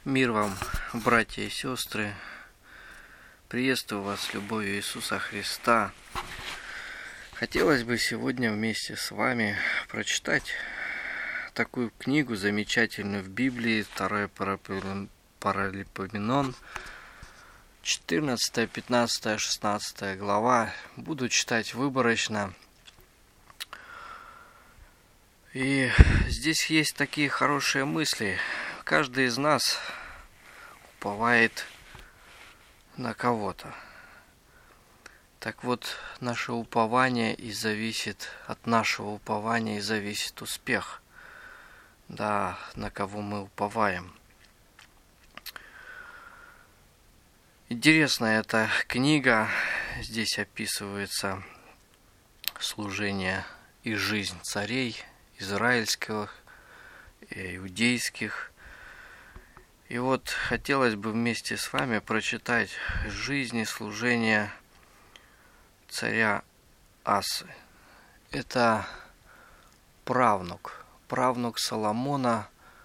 Мир вам, братья и сестры! Приветствую вас с любовью Иисуса Христа. Хотелось бы сегодня вместе с вами прочитать такую книгу замечательную в Библии, 2 Паралипоменон, 14, 15, 16 глава. Буду читать выборочно. И здесь есть такие хорошие мысли. Каждый из нас уповает на кого-то. Так вот, наше упование и зависит, от нашего упования и зависит успех. Да, на кого мы уповаем. Интересная эта книга. Здесь описывается служение и жизнь царей израильских, иудейских. И вот хотелось бы вместе с вами прочитать жизнь и служение царя Асы. Это правнук Соломона,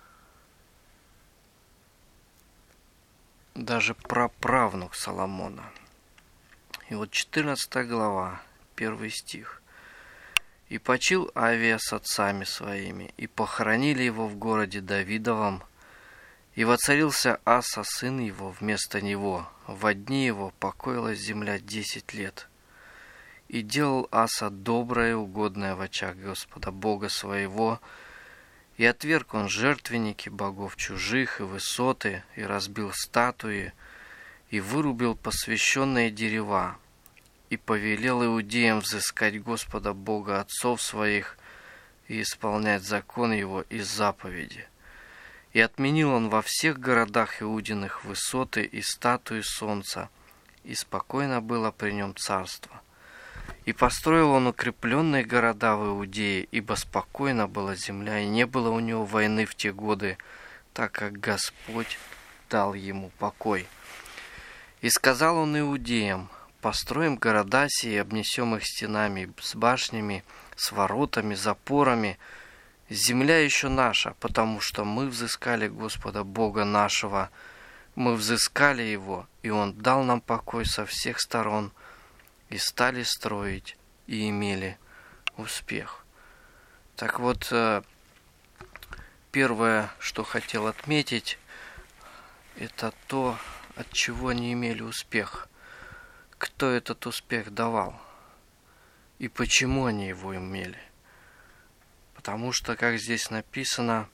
даже праправнук Соломона. И вот 14 глава, 1 стих. «И почил Авия с отцами своими, и похоронили его в городе Давидовом, и воцарился Аса, сын его, вместо него. Во дни его покоилась земля 10 лет. И делал Аса доброе и угодное в очах Господа Бога своего, и отверг он жертвенники богов чужих и высоты, и разбил статуи, и вырубил посвященные дерева, и повелел иудеям взыскать Господа Бога отцов своих и исполнять закон его и заповеди. И отменил он во всех городах Иудиных высоты и статуи солнца, и спокойно было при нем царство. И построил он укрепленные города в Иудее, ибо спокойно была земля, и не было у него войны в те годы, так как Господь дал ему покой. И сказал он иудеям: построим города сии, обнесем их стенами, с башнями, с воротами, запорами. Земля еще наша, потому что мы взыскали Господа Бога нашего, мы взыскали Его, и Он дал нам покой со всех сторон, и стали строить, и имели успех». Так вот, первое, что хотел отметить, это то, от чего они имели успех. Кто этот успех давал? И почему они его имели? Потому что, как здесь написано,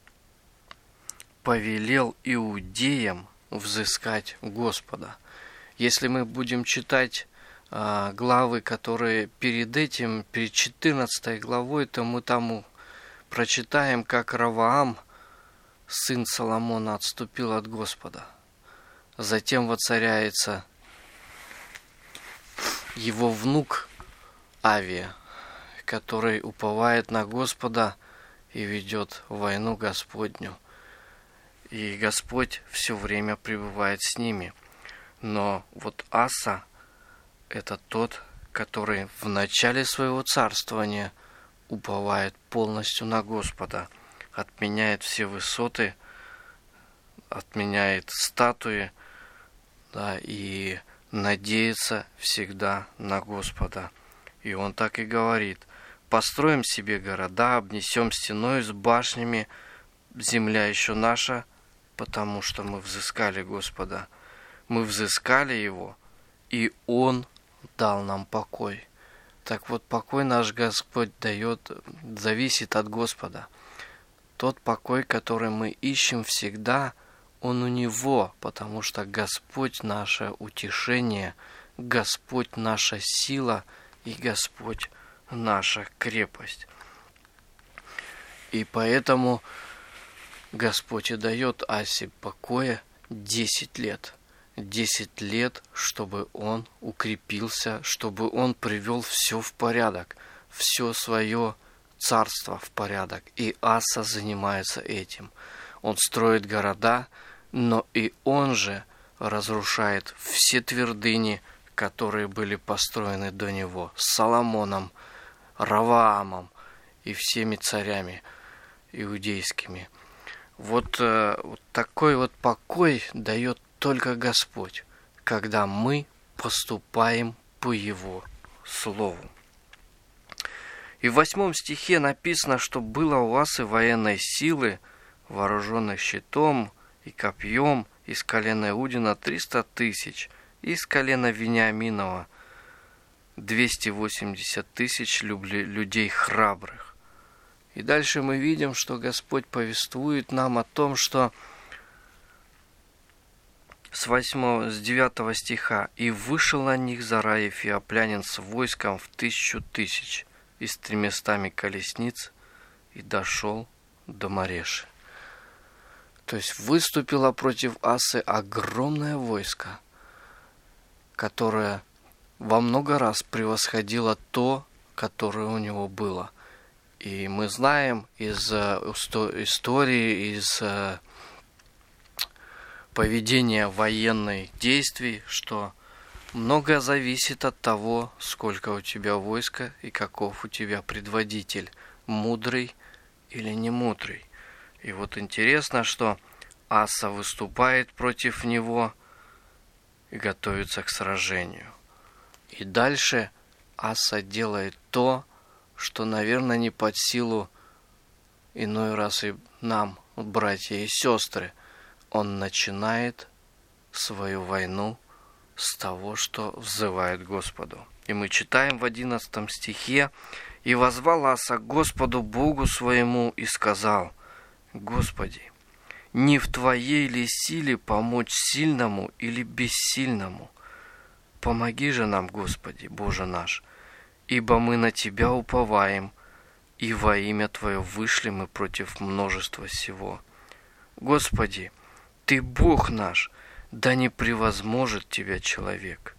повелел иудеям взыскать Господа. Если мы будем читать главы, которые перед этим, перед 14 главой, то мы там прочитаем, как Раваам, сын Соломона, отступил от Господа. Затем воцаряется его внук Авия, который уповает на Господа и ведет войну Господню. И Господь все время пребывает с ними. Но вот Аса – это тот, который в начале своего царствования уповает полностью на Господа, отменяет все высоты, отменяет статуи, да, и надеется всегда на Господа. И он так и говорит: построим себе города, обнесем стеной с башнями, земля еще наша, потому что мы взыскали Господа. Мы взыскали Его, и Он дал нам покой. Так вот, покой наш Господь дает, зависит от Господа. Тот покой, который мы ищем всегда, он у Него, потому что Господь наше утешение, Господь наша сила и Господь наша крепость. И поэтому Господь и дает Асе покоя 10 лет. 10 лет, чтобы он укрепился, чтобы он привел все в порядок, все свое царство в порядок. И Аса занимается этим. Он строит города, но и он же разрушает все твердыни, которые были построены до него, с Соломоном, Раваамом и всеми царями иудейскими. Вот такой вот покой дает только Господь, когда мы поступаем по Его Слову. И в 8 стихе написано, что было у Асы военной силы, вооруженных щитом и копьем, из колена Иудина 300 тысяч, из колена Вениаминова 280 тысяч людей храбрых. И дальше мы видим, что Господь повествует нам о том, что с 9 стиха «И вышел на них Зарай Эфиоплянин с войском в 1000 тысяч и с 300 колесниц, и дошел до Мареши». То есть выступило против Асы огромное войско, которое во много раз превосходило то, которое у него было. И мы знаем из истории, из поведения военных действий, что многое зависит от того, сколько у тебя войска и каков у тебя предводитель, мудрый или не мудрый. И вот интересно, что Аса выступает против него и готовится к сражению. И дальше Аса делает то, что, наверное, не под силу иной раз и нам, братья и сестры. Он начинает свою войну с того, что взывает Господу. И мы читаем в 11 стихе: «И воззвал Аса к Господу Богу своему и сказал: Господи, не в Твоей ли силе помочь сильному или бессильному? Помоги же нам, Господи, Боже наш, ибо мы на Тебя уповаем, и во имя Твое вышли мы против множества сего. Господи, Ты Бог наш, да не превозможет Тебя человек».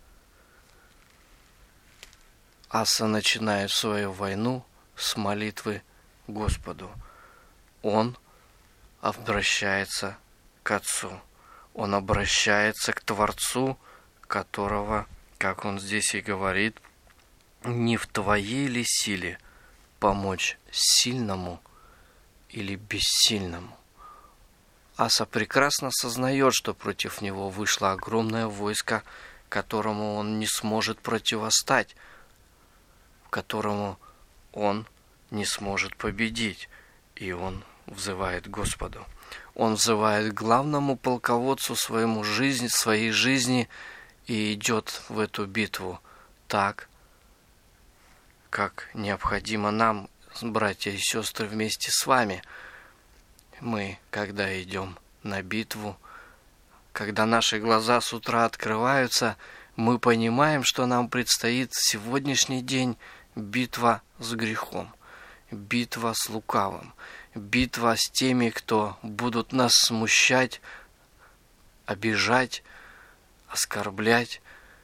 Аса начинает свою войну с молитвы Господу. Он обращается к Отцу. Он обращается к Творцу, которого, как он здесь и говорит, не в Твоей ли силе помочь сильному или бессильному? Аса прекрасно сознает, что против него вышло огромное войско, которому он не сможет противостать, которому он не сможет победить. И он взывает Господу. Он взывает к главному полководцу своей жизни и идет в эту битву так, как необходимо нам, братья и сестры, вместе с вами. Мы, когда идем на битву, когда наши глаза с утра открываются, мы понимаем, что нам предстоит сегодняшний день битва с грехом, битва с лукавым, битва с теми, кто будут нас смущать, обижать, оскорблять.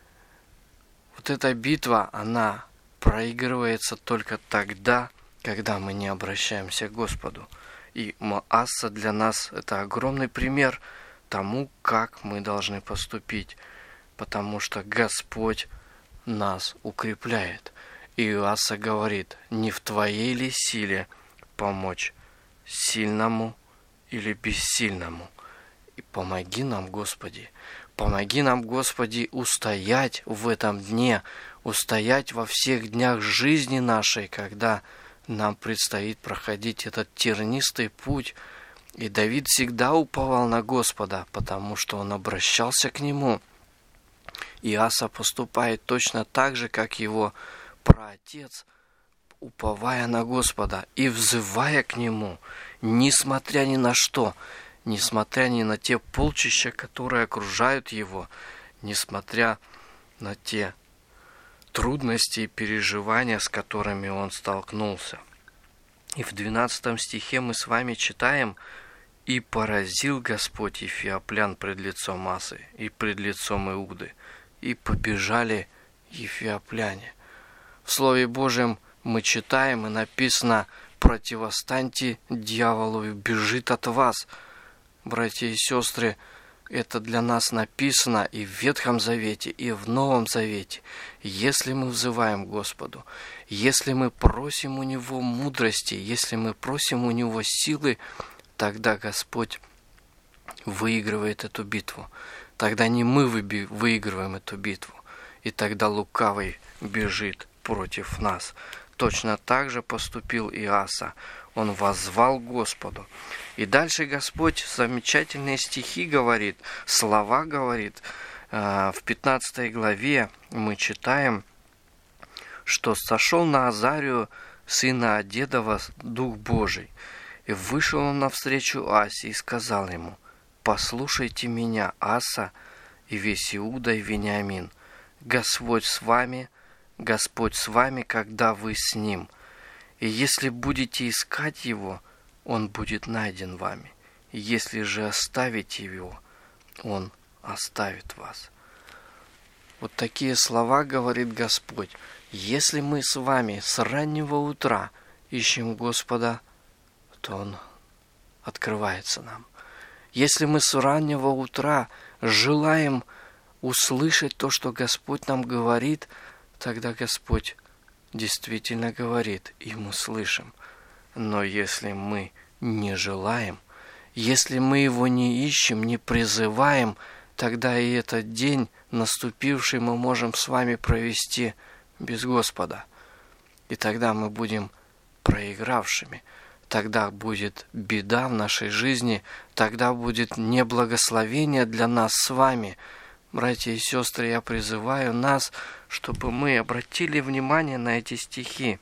Вот эта битва, она проигрывается только тогда, когда мы не обращаемся к Господу. И Аса для нас это огромный пример тому, как мы должны поступить, потому что Господь нас укрепляет. И Аса говорит: не в Твоей ли силе помочь сильному или бессильному? И помоги нам, Господи. Помоги нам, Господи, устоять в этом дне, устоять во всех днях жизни нашей, когда нам предстоит проходить этот тернистый путь. И Давид всегда уповал на Господа, потому что он обращался к Нему. И Аса поступает точно так же, как его праотец, уповая на Господа и взывая к Нему, несмотря ни на что, несмотря ни на те полчища, которые окружают его, несмотря на те трудности и переживания, с которыми он столкнулся. И в 12 стихе мы с вами читаем: «И поразил Господь эфиоплян пред лицом Асы и пред лицом Иуды, и побежали эфиопляне». В Слове Божьем мы читаем, и написано: «Противостаньте дьяволу, и бежит от вас». Братья и сестры, это для нас написано и в Ветхом Завете, и в Новом Завете. Если мы взываем к Господу, если мы просим у Него мудрости, если мы просим у Него силы, тогда Господь выигрывает эту битву. Тогда не мы выигрываем эту битву, и тогда лукавый бежит против нас. Точно так же поступил и Аса. Он воззвал к Господу. И дальше Господь замечательные стихи говорит, слова говорит. В 15 главе мы читаем, что сошел на Азарию, сына Адедова, Дух Божий. И вышел он навстречу Асе и сказал ему: «Послушайте меня, Аса, и весь Иуда и Вениамин. Господь с вами, когда вы с ним. И если будете искать его, он будет найден вами. И если же оставите его, он оставит вас». Вот такие слова говорит Господь. Если мы с вами с раннего утра ищем Господа, то Он открывается нам. Если мы с раннего утра желаем услышать то, что Господь нам говорит, тогда Господь действительно говорит, и мы слышим. Но если мы не желаем, если мы Его не ищем, не призываем, тогда и этот день наступивший мы можем с вами провести без Господа. И тогда мы будем проигравшими. Тогда будет беда в нашей жизни, тогда будет неблагословение для нас с вами. Братья и сестры, я призываю нас, чтобы мы обратили внимание на эти стихи.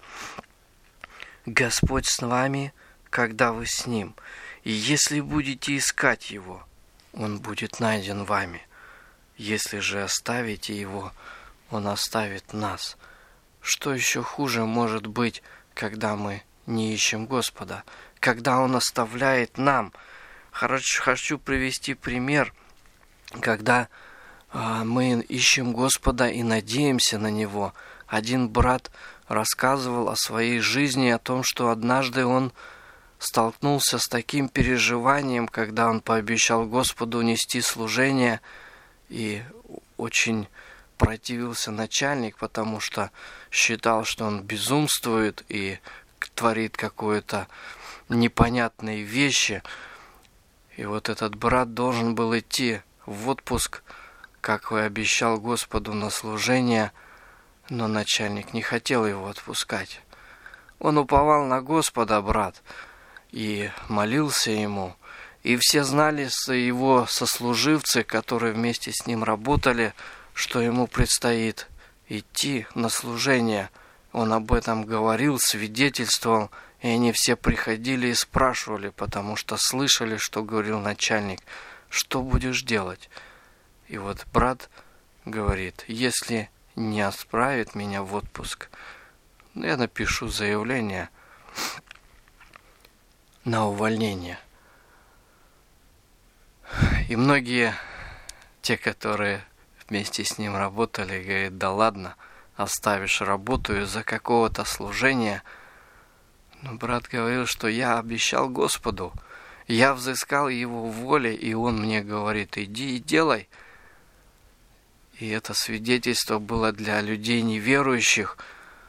Господь с вами, когда вы с Ним. И если будете искать Его, Он будет найден вами. Если же оставите Его, Он оставит нас. Что еще хуже может быть, когда мы не ищем Господа, когда Он оставляет нам? Хочу привести пример, когда мы ищем Господа и надеемся на Него. Один брат рассказывал о своей жизни, о том, что однажды он столкнулся с таким переживанием, когда он пообещал Господу нести служение, и очень противился начальник, потому что считал, что он безумствует и творит какое-то непонятные вещи. И вот этот брат должен был идти в отпуск, как и обещал Господу, на служение, но начальник не хотел его отпускать. Он уповал на Господа, брат, и молился ему. И все знали, его сослуживцы, которые вместе с ним работали, что ему предстоит идти на служение. Он об этом говорил, свидетельствовал, и они все приходили и спрашивали, потому что слышали, что говорил начальник: «Что будешь делать?» И вот брат говорит: «Если не отправит меня в отпуск, я напишу заявление на увольнение». И многие, те, которые вместе с ним работали, говорят: «Да ладно, оставишь работу из-за какого-то служения». Но брат говорил, что я обещал Господу, я взыскал Его воле, и Он мне говорит: «Иди и делай». И это свидетельство было для людей неверующих.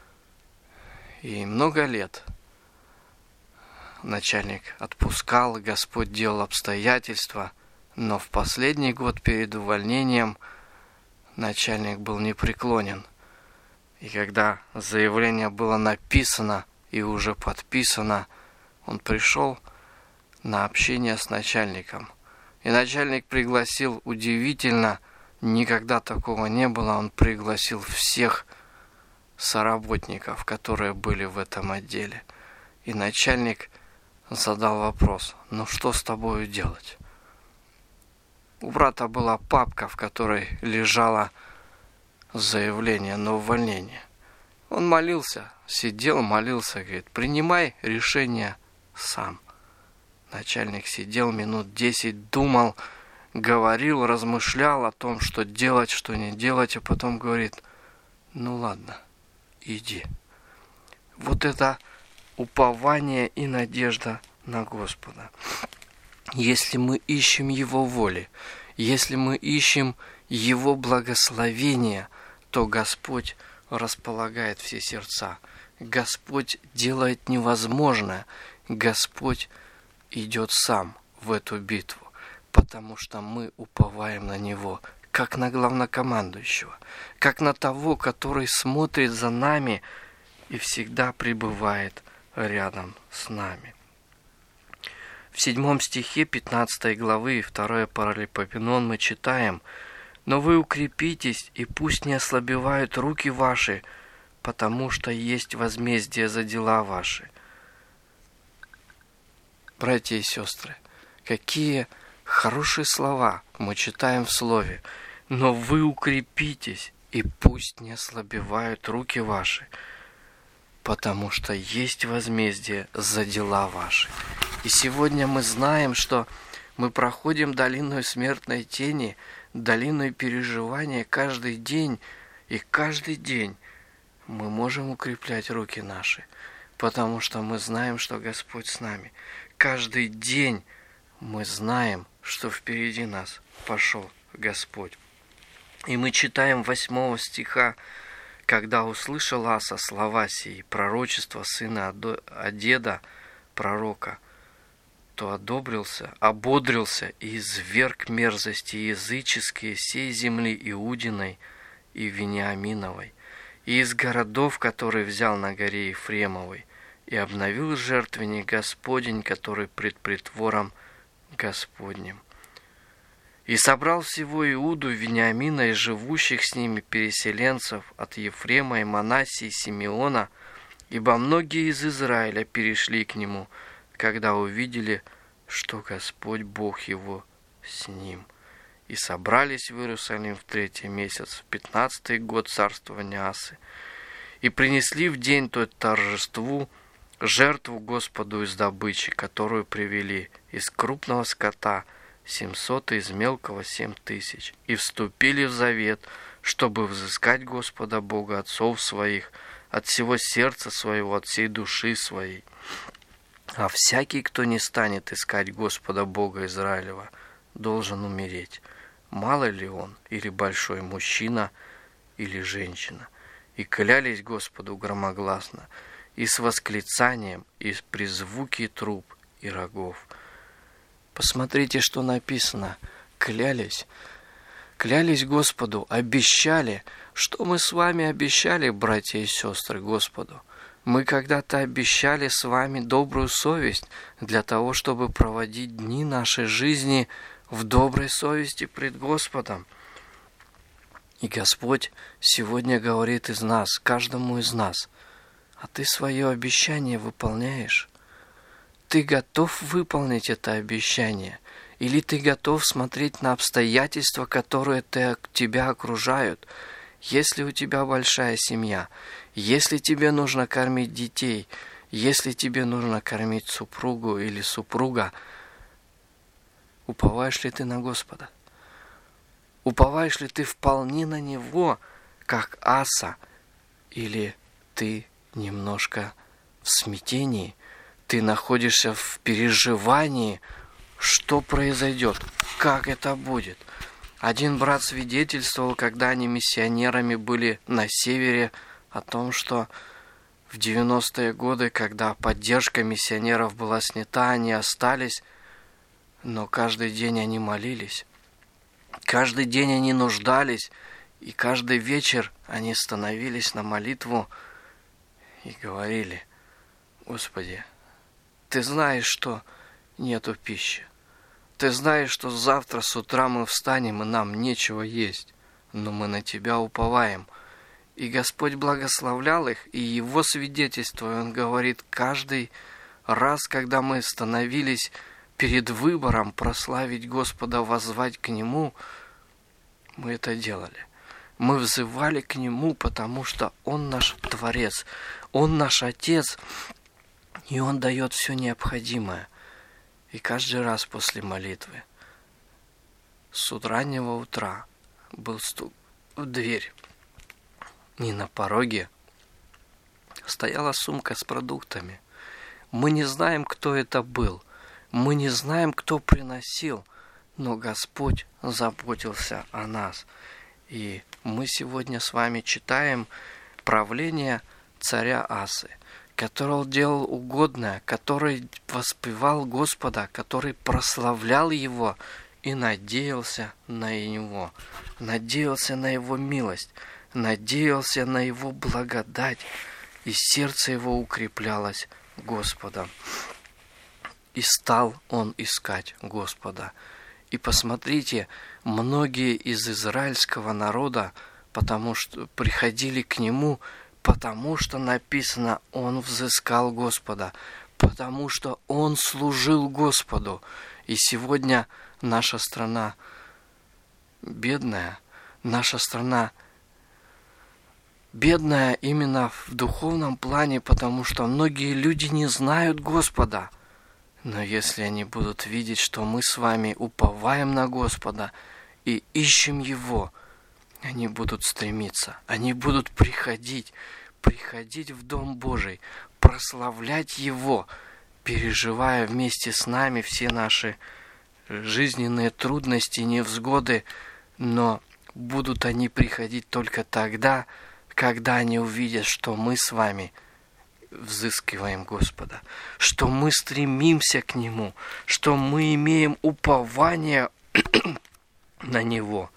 И много лет начальник отпускал, Господь делал обстоятельства, но в последний год перед увольнением начальник был непреклонен. И когда заявление было написано и уже подписано, он пришел на общение с начальником. И начальник пригласил, удивительно, никогда такого не было, он пригласил всех соработников, которые были в этом отделе. И начальник задал вопрос: «Ну что с тобою делать?» У брата была папка, в которой лежало заявление на увольнение. Он молился, сидел, молился, говорит: «Принимай решение сам». Начальник сидел минут 10, думал, говорил, размышлял о том, что делать, что не делать, а потом говорит: «Ну ладно, иди». Вот это упование и надежда на Господа. Если мы ищем Его воли, если мы ищем Его благословения, то Господь располагает все сердца. Господь делает невозможное. Господь идет сам в эту битву, потому что мы уповаем на Него, как на главнокомандующего, как на того, который смотрит за нами и всегда пребывает рядом с нами. В 7 стихе 15 главы 2 Паралипоменон мы читаем: «Но вы укрепитесь, и пусть не ослабевают руки ваши, потому что есть возмездие за дела ваши». Братья и сестры, какие хорошие слова мы читаем в Слове. «Но вы укрепитесь, и пусть не ослабевают руки ваши, потому что есть возмездие за дела ваши». И сегодня мы знаем, что мы проходим долину смертной тени, долину переживания каждый день, и каждый день мы можем укреплять руки наши, потому что мы знаем, что Господь с нами. Каждый день мы знаем, что впереди нас пошел Господь. И мы читаем 8 стиха: «Когда услышал Аса слова сии, пророчество сына Одеда, пророка, то ободрился и изверг мерзости языческие сей земли Иудиной и Вениаминовой, и из городов, которые взял на горе Ефремовой, и обновил жертвенник Господень, который пред притвором Господним. И собрал всего Иуду, Вениамина и живущих с ними переселенцев от Ефрема и Манассии и Симеона, ибо многие из Израиля перешли к нему, когда увидели, что Господь Бог его с ним. И собрались в Иерусалим в 3-й месяц, в 15-й год царствования Асы, и принесли в день тот торжеству жертву Господу из добычи, которую привели из крупного скота 700, и из мелкого 7000, и вступили в завет, чтобы взыскать Господа Бога отцов своих от всего сердца своего, от всей души своей. А всякий, кто не станет искать Господа Бога Израилева, должен умереть, мало ли он, или большой мужчина, или женщина. И клялись Господу громогласно, и с восклицанием, и при звуке труб и рогов». Посмотрите, что написано. Клялись Господу, обещали. Что мы с вами обещали, братья и сестры, Господу? Мы когда-то обещали с вами добрую совесть для того, чтобы проводить дни нашей жизни в доброй совести пред Господом. И Господь сегодня говорит из нас, каждому из нас: а ты свое обещание выполняешь? Ты готов выполнить это обещание? Или ты готов смотреть на обстоятельства, которые тебя окружают? Если у тебя большая семья, если тебе нужно кормить детей, если тебе нужно кормить супругу или супруга, уповаешь ли ты на Господа? Уповаешь ли ты вполне на Него, как Аса? Или ты немножко в смятении? Ты находишься в переживании, что произойдет, как это будет. Один брат свидетельствовал, когда они миссионерами были на севере, о том, что в 90-е годы, когда поддержка миссионеров была снята, они остались, но каждый день они молились, каждый день они нуждались, и каждый вечер они становились на молитву и говорили: «Господи, Ты знаешь, что нету пищи. Ты знаешь, что завтра с утра мы встанем, и нам нечего есть, но мы на Тебя уповаем». И Господь благословлял их, и Его свидетельство, Он говорит, каждый раз, когда мы становились перед выбором прославить Господа, воззвать к Нему, мы это делали. Мы взывали к Нему, потому что Он наш Творец, Он наш Отец, и Он дает все необходимое. И каждый раз после молитвы, с раннего утра, был стук в дверь. И на пороге стояла сумка с продуктами. Мы не знаем, кто это был. Мы не знаем, кто приносил. Но Господь заботился о нас. И мы сегодня с вами читаем правление царя Асы, который делал угодное, который воспевал Господа, который прославлял Его и надеялся на Него, надеялся на Его милость, надеялся на Его благодать, и сердце его укреплялось Господом. И стал он искать Господа. И посмотрите, многие из израильского народа, потому что приходили к нему, потому что написано, он взыскал Господа, потому что он служил Господу. И сегодня наша страна бедная, наша страна бедная именно в духовном плане, потому что многие люди не знают Господа. Но если они будут видеть, что мы с вами уповаем на Господа и ищем Его, они будут стремиться, они будут приходить в Дом Божий, прославлять Его, переживая вместе с нами все наши жизненные трудности, невзгоды, но будут они приходить только тогда, когда они увидят, что мы с вами взыскиваем Господа, что мы стремимся к Нему, что мы имеем упование на Него.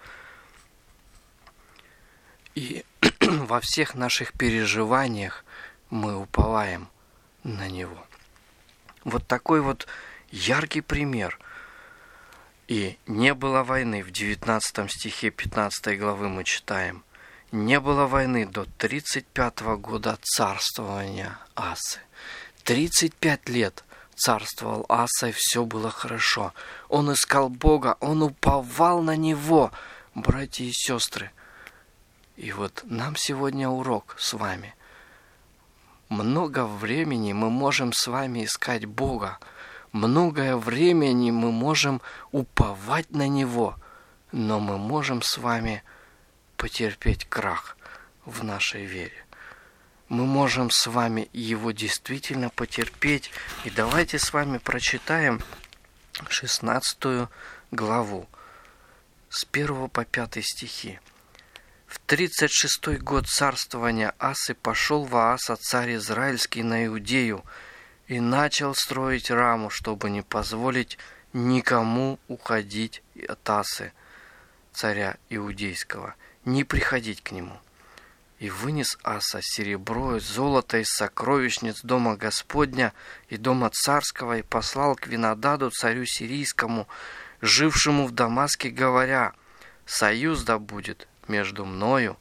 И во всех наших переживаниях мы уповаем на Него. Вот такой вот яркий пример. И не было войны. В 19 стихе 15 главы мы читаем. Не было войны до 35 года царствования Асы. 35 лет царствовал Аса, и все было хорошо. Он искал Бога, он уповал на Него, братья и сестры. И вот нам сегодня урок с вами. Много времени мы можем с вами искать Бога. Многое времени мы можем уповать на Него. Но мы можем с вами потерпеть крах в нашей вере. Мы можем с вами его действительно потерпеть. И давайте с вами прочитаем 16 главу с 1 по 5 стихи. В 36-й год царствования Асы пошел Вааса, царь израильский, на Иудею и начал строить Раму, чтобы не позволить никому уходить от Асы, царя иудейского, не приходить к нему. И вынес Аса серебро и золото из сокровищниц дома Господня и дома царского, и послал к Винодаду, царю сирийскому, жившему в Дамаске, говоря: «Союз да будет между мною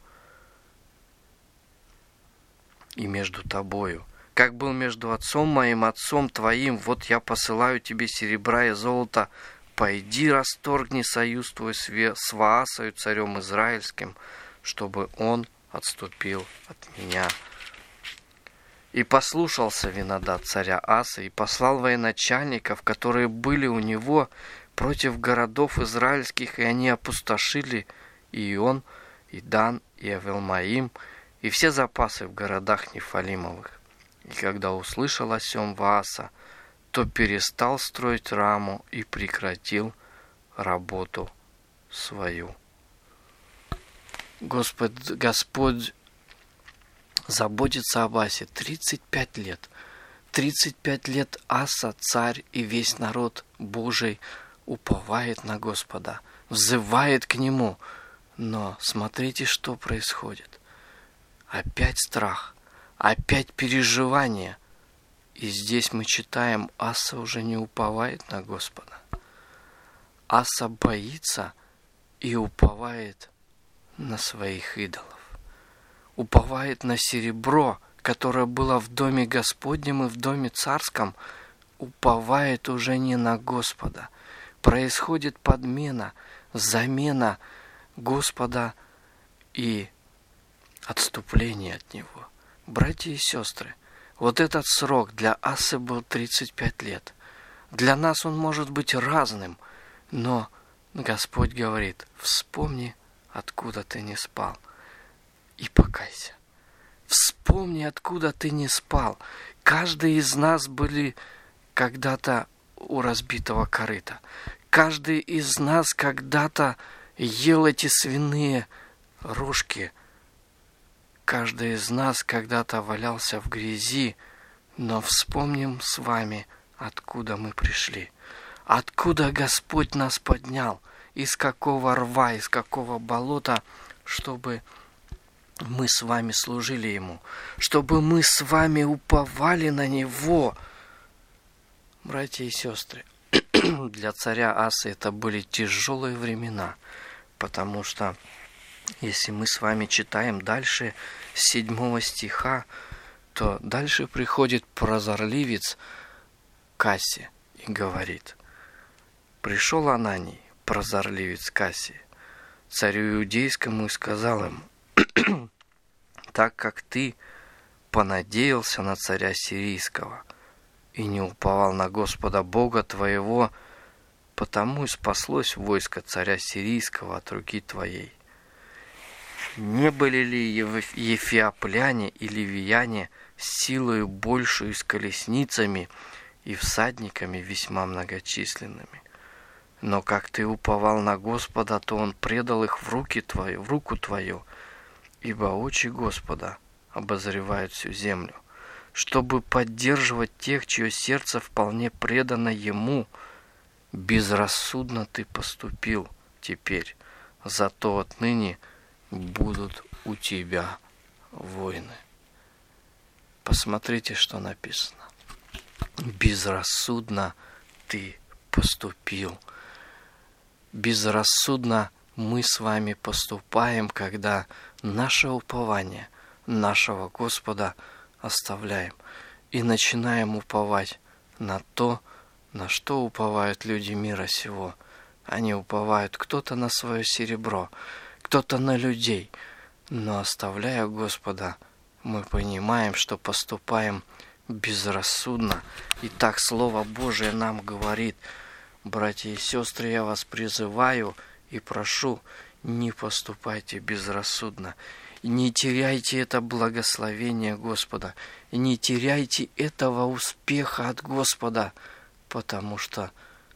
и между тобою, как был между отцом моим, отцом твоим. Вот я посылаю тебе серебра и золота. Пойди, расторгни союз твой с Ваасою, царем израильским, чтобы он отступил от меня». И послушался Винодад царя Аса, и послал военачальников, которые были у него, против городов израильских, и они опустошили и Ион, и Дан, и Авелмаим, и все запасы в городах Нефалимовых. И когда услышал о сем Вааса, то перестал строить Раму и прекратил работу свою. Господь заботится об Асе 35 лет. 35 лет Аса, царь, и весь народ Божий уповает на Господа, взывает к Нему. Но смотрите, что происходит. Опять страх, опять переживание. И здесь мы читаем, Аса уже не уповает на Господа. Аса боится и уповает на своих идолов. Уповает на серебро, которое было в доме Господнем и в доме царском. Уповает уже не на Господа. Происходит подмена, замена Господа и отступление от Него. Братья и сестры, вот этот срок для Асы был 35 лет. Для нас он может быть разным, но Господь говорит: вспомни, откуда ты не спал, и покайся. Вспомни, откуда ты не спал. Каждый из нас были когда-то у разбитого корыта. Каждый из нас когда-то ел эти свиные рожки. Каждый из нас когда-то валялся в грязи, но вспомним с вами, откуда мы пришли, откуда Господь нас поднял, из какого рва, из какого болота, чтобы мы с вами служили Ему, чтобы мы с вами уповали на Него. Братья и сестры, для царя Асы это были тяжелые времена, потому что, если мы с вами читаем дальше 7 стиха, то дальше приходит прозорливец к Асе и говорит: «Пришел Ананий, прозорливец к Асе, царю иудейскому, и сказал ему: так как ты понадеялся на царя сирийского и не уповал на Господа Бога твоего, потому и спаслось войско царя сирийского от руки твоей. Не были ли ефиопляне и ливияне силою большую с колесницами и всадниками весьма многочисленными? Но как ты уповал на Господа, то Он предал их в руку твою, ибо очи Господа обозревают всю землю, чтобы поддерживать тех, чье сердце вполне предано Ему. Безрассудно ты поступил теперь, зато отныне будут у тебя войны». Посмотрите, что написано. Безрассудно ты поступил. Безрассудно мы с вами поступаем, когда наше упование нашего Господа оставляем и начинаем уповать на то, на что уповают люди мира сего. Они уповают кто-то на свое серебро, кто-то на людей, но оставляя Господа, мы понимаем, что поступаем безрассудно. И так Слово Божие нам говорит: братья и сестры, я вас призываю и прошу, не поступайте безрассудно. Не теряйте это благословение Господа, не теряйте этого успеха от Господа, потому что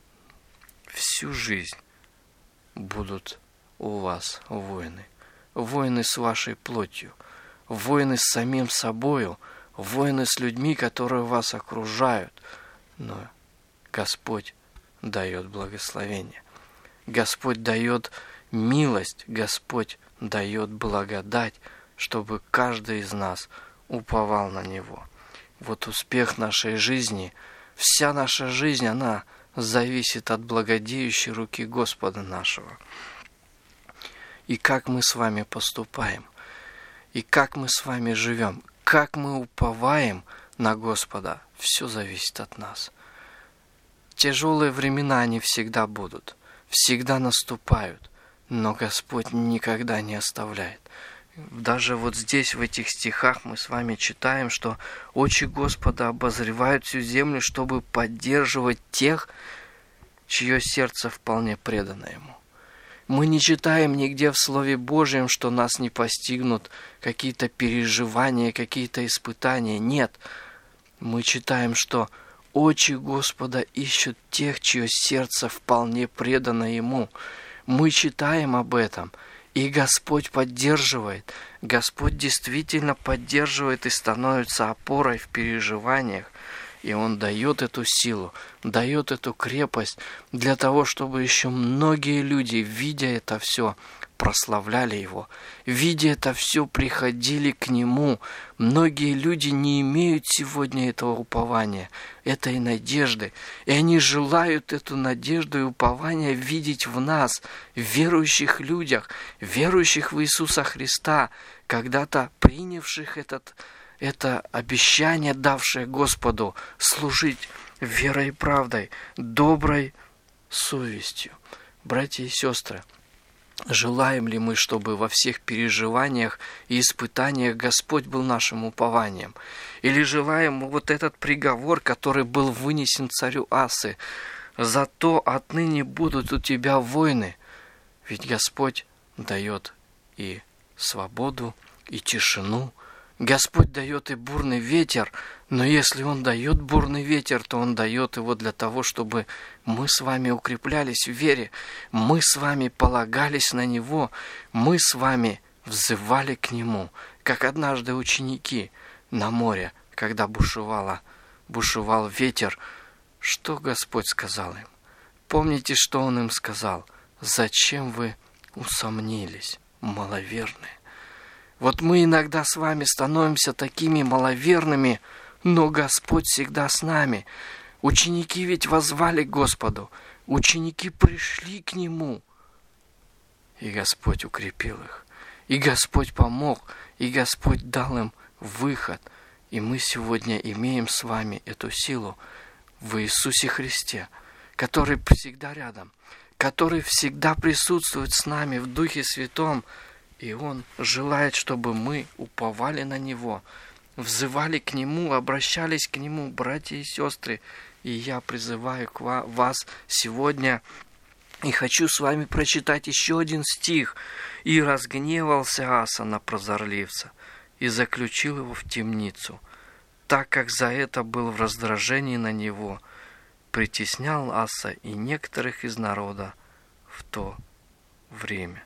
всю жизнь будут у вас войны. Войны с вашей плотью, войны с самим собою, войны с людьми, которые вас окружают. Но Господь дает благословение. Господь дает милость, Господь дает благодать, чтобы каждый из нас уповал на Него. Вот успех нашей жизни, вся наша жизнь, она зависит от благодеющей руки Господа нашего. И как мы с вами поступаем, и как мы с вами живем, как мы уповаем на Господа, все зависит от нас. Тяжелые времена, они всегда будут, всегда наступают, но Господь никогда не оставляет. Даже вот здесь, в этих стихах, мы с вами читаем, что очи Господа обозревают всю землю, чтобы поддерживать тех, чье сердце вполне предано Ему. Мы не читаем нигде в Слове Божьем, что нас не постигнут какие-то переживания, какие-то испытания. Нет. Мы читаем, что очи Господа ищут тех, чье сердце вполне предано Ему. Мы читаем об этом, и Господь поддерживает. Господь действительно поддерживает и становится опорой в переживаниях. И Он дает эту силу, дает эту крепость для того, чтобы еще многие люди, видя это все, прославляли Его. Видя это все, приходили к Нему. Многие люди не имеют сегодня этого упования, этой надежды. И они желают эту надежду и упование видеть в нас, в верующих людях, верующих в Иисуса Христа, когда-то принявших это обещание, давшее Господу, служить верой и правдой, доброй совестью. Братья и сестры, желаем ли мы, чтобы во всех переживаниях и испытаниях Господь был нашим упованием? Или желаем вот этот приговор, который был вынесен царю Асы: «Зато отныне будут у тебя войны»? Ведь Господь дает и свободу, и тишину. Господь дает и бурный ветер, но если Он дает бурный ветер, то Он дает его для того, чтобы мы с вами укреплялись в вере, мы с вами полагались на Него, мы с вами взывали к Нему, как однажды ученики на море, когда бушевала бушевал ветер, что Господь сказал им? Помните, что Он им сказал? Зачем вы усомнились, маловерные? Вот мы иногда с вами становимся такими маловерными, но Господь всегда с нами. Ученики ведь воззвали к Господу, ученики пришли к Нему, и Господь укрепил их, и Господь помог, и Господь дал им выход. И мы сегодня имеем с вами эту силу в Иисусе Христе, который всегда рядом, который всегда присутствует с нами в Духе Святом, и Он желает, чтобы мы уповали на Него, взывали к Нему, обращались к Нему, братья и сестры. И я призываю вас сегодня, и хочу с вами прочитать еще один стих. «И разгневался Аса на прозорливца, и заключил его в темницу, так как за это был в раздражении на него, притеснял Аса и некоторых из народа в то время.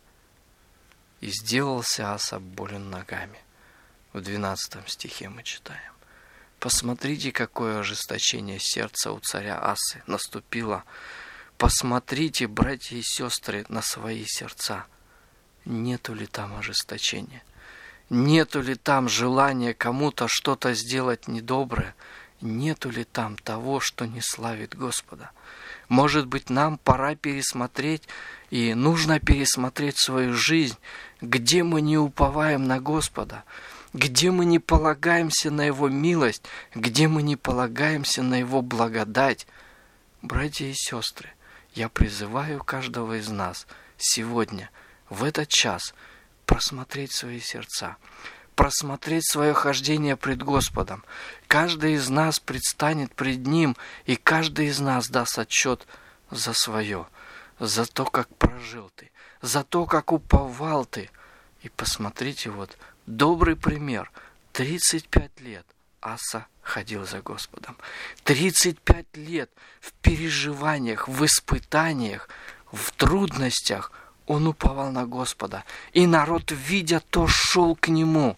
И сделался Аса болен ногами». В 12 стихе мы читаем. Посмотрите, какое ожесточение сердца у царя Асы наступило. Посмотрите, братья и сестры, на свои сердца. Нету ли там ожесточения? Нету ли там желания кому-то что-то сделать недоброе? Нету ли там того, что не славит Господа? Может быть, нам пора пересмотреть, и нужно пересмотреть свою жизнь, где мы не уповаем на Господа, где мы не полагаемся на Его милость, где мы не полагаемся на Его благодать. Братья и сестры, я призываю каждого из нас сегодня, в этот час, просмотреть свои сердца, просмотреть свое хождение пред Господом. Каждый из нас предстанет пред Ним, и каждый из нас даст отчет за свое, за то, как прожил ты, за то, как уповал ты. И посмотрите, вот, добрый пример. 35 лет Аса ходил за Господом. 35 лет в переживаниях, в испытаниях, в трудностях он уповал на Господа. И народ, видя то, шел к нему.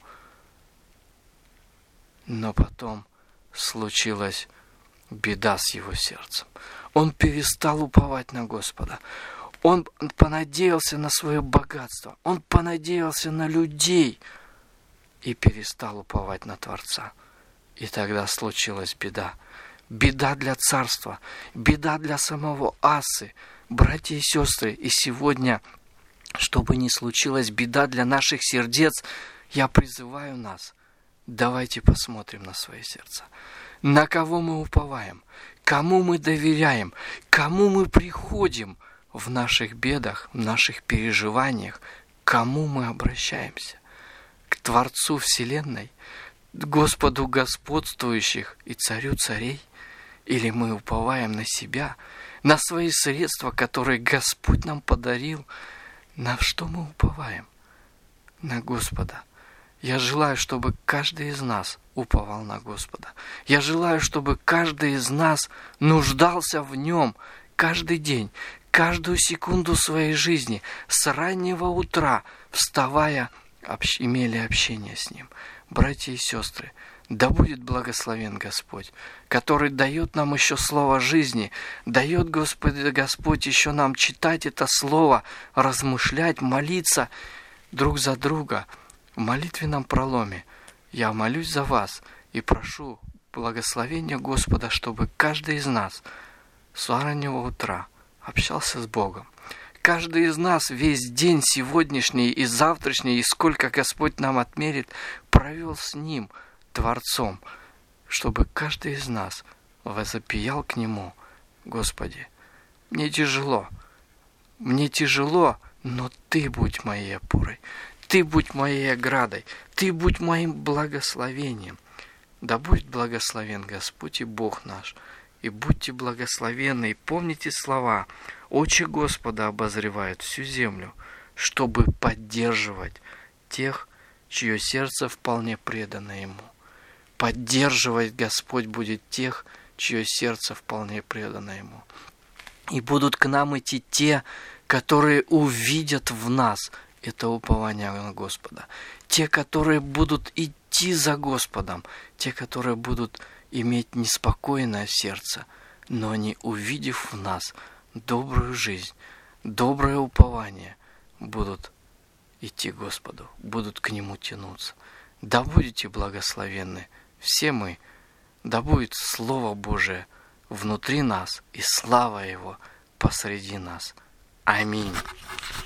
Но потом случилась беда с его сердцем. Он перестал уповать на Господа. Он понадеялся на свое богатство. Он понадеялся на людей и перестал уповать на Творца. И тогда случилась беда. Беда для царства, беда для самого Асы. Братья и сестры, и сегодня, чтобы не случилась беда для наших сердец, я призываю нас, давайте посмотрим на свои сердца. На кого мы уповаем, кому мы доверяем, кому мы приходим в наших бедах, в наших переживаниях, к кому мы обращаемся? К Творцу Вселенной, Господу господствующих и Царю царей? Или мы уповаем на себя, на свои средства, которые Господь нам подарил? На что мы уповаем? На Господа. Я желаю, чтобы каждый из нас уповал на Господа. Я желаю, чтобы каждый из нас нуждался в Нем каждый день, каждую секунду своей жизни, с раннего утра, вставая, имели общение с Ним. Братья и сестры, да будет благословен Господь, который дает нам еще слово жизни, дает Господь еще нам читать это слово, размышлять, молиться друг за друга в молитвенном проломе. Я молюсь за вас и прошу благословения Господа, чтобы каждый из нас с раннего утра общался с Богом. Каждый из нас весь день сегодняшний и завтрашний, и сколько Господь нам отмерит, провел с Ним, Творцом, чтобы каждый из нас возопиял к Нему: Господи, мне тяжело, но Ты будь моей опорой, Ты будь моей оградой, Ты будь моим благословением. Да будет благословен Господь и Бог наш, и будьте благословенны, и помните слова: очи Господа обозревают всю землю, чтобы поддерживать тех, чье сердце вполне предано Ему. Поддерживать Господь будет тех, чье сердце вполне предано Ему. И будут к нам идти те, которые увидят в нас это упование на Господа. Те, которые будут идти за Господом. Те, которые будут иметь неспокойное сердце, но они, увидев в нас добрую жизнь, доброе упование, будут идти к Господу, будут к Нему тянуться. Да будете благословенны все мы, да будет Слово Божие внутри нас и слава Его посреди нас. Аминь.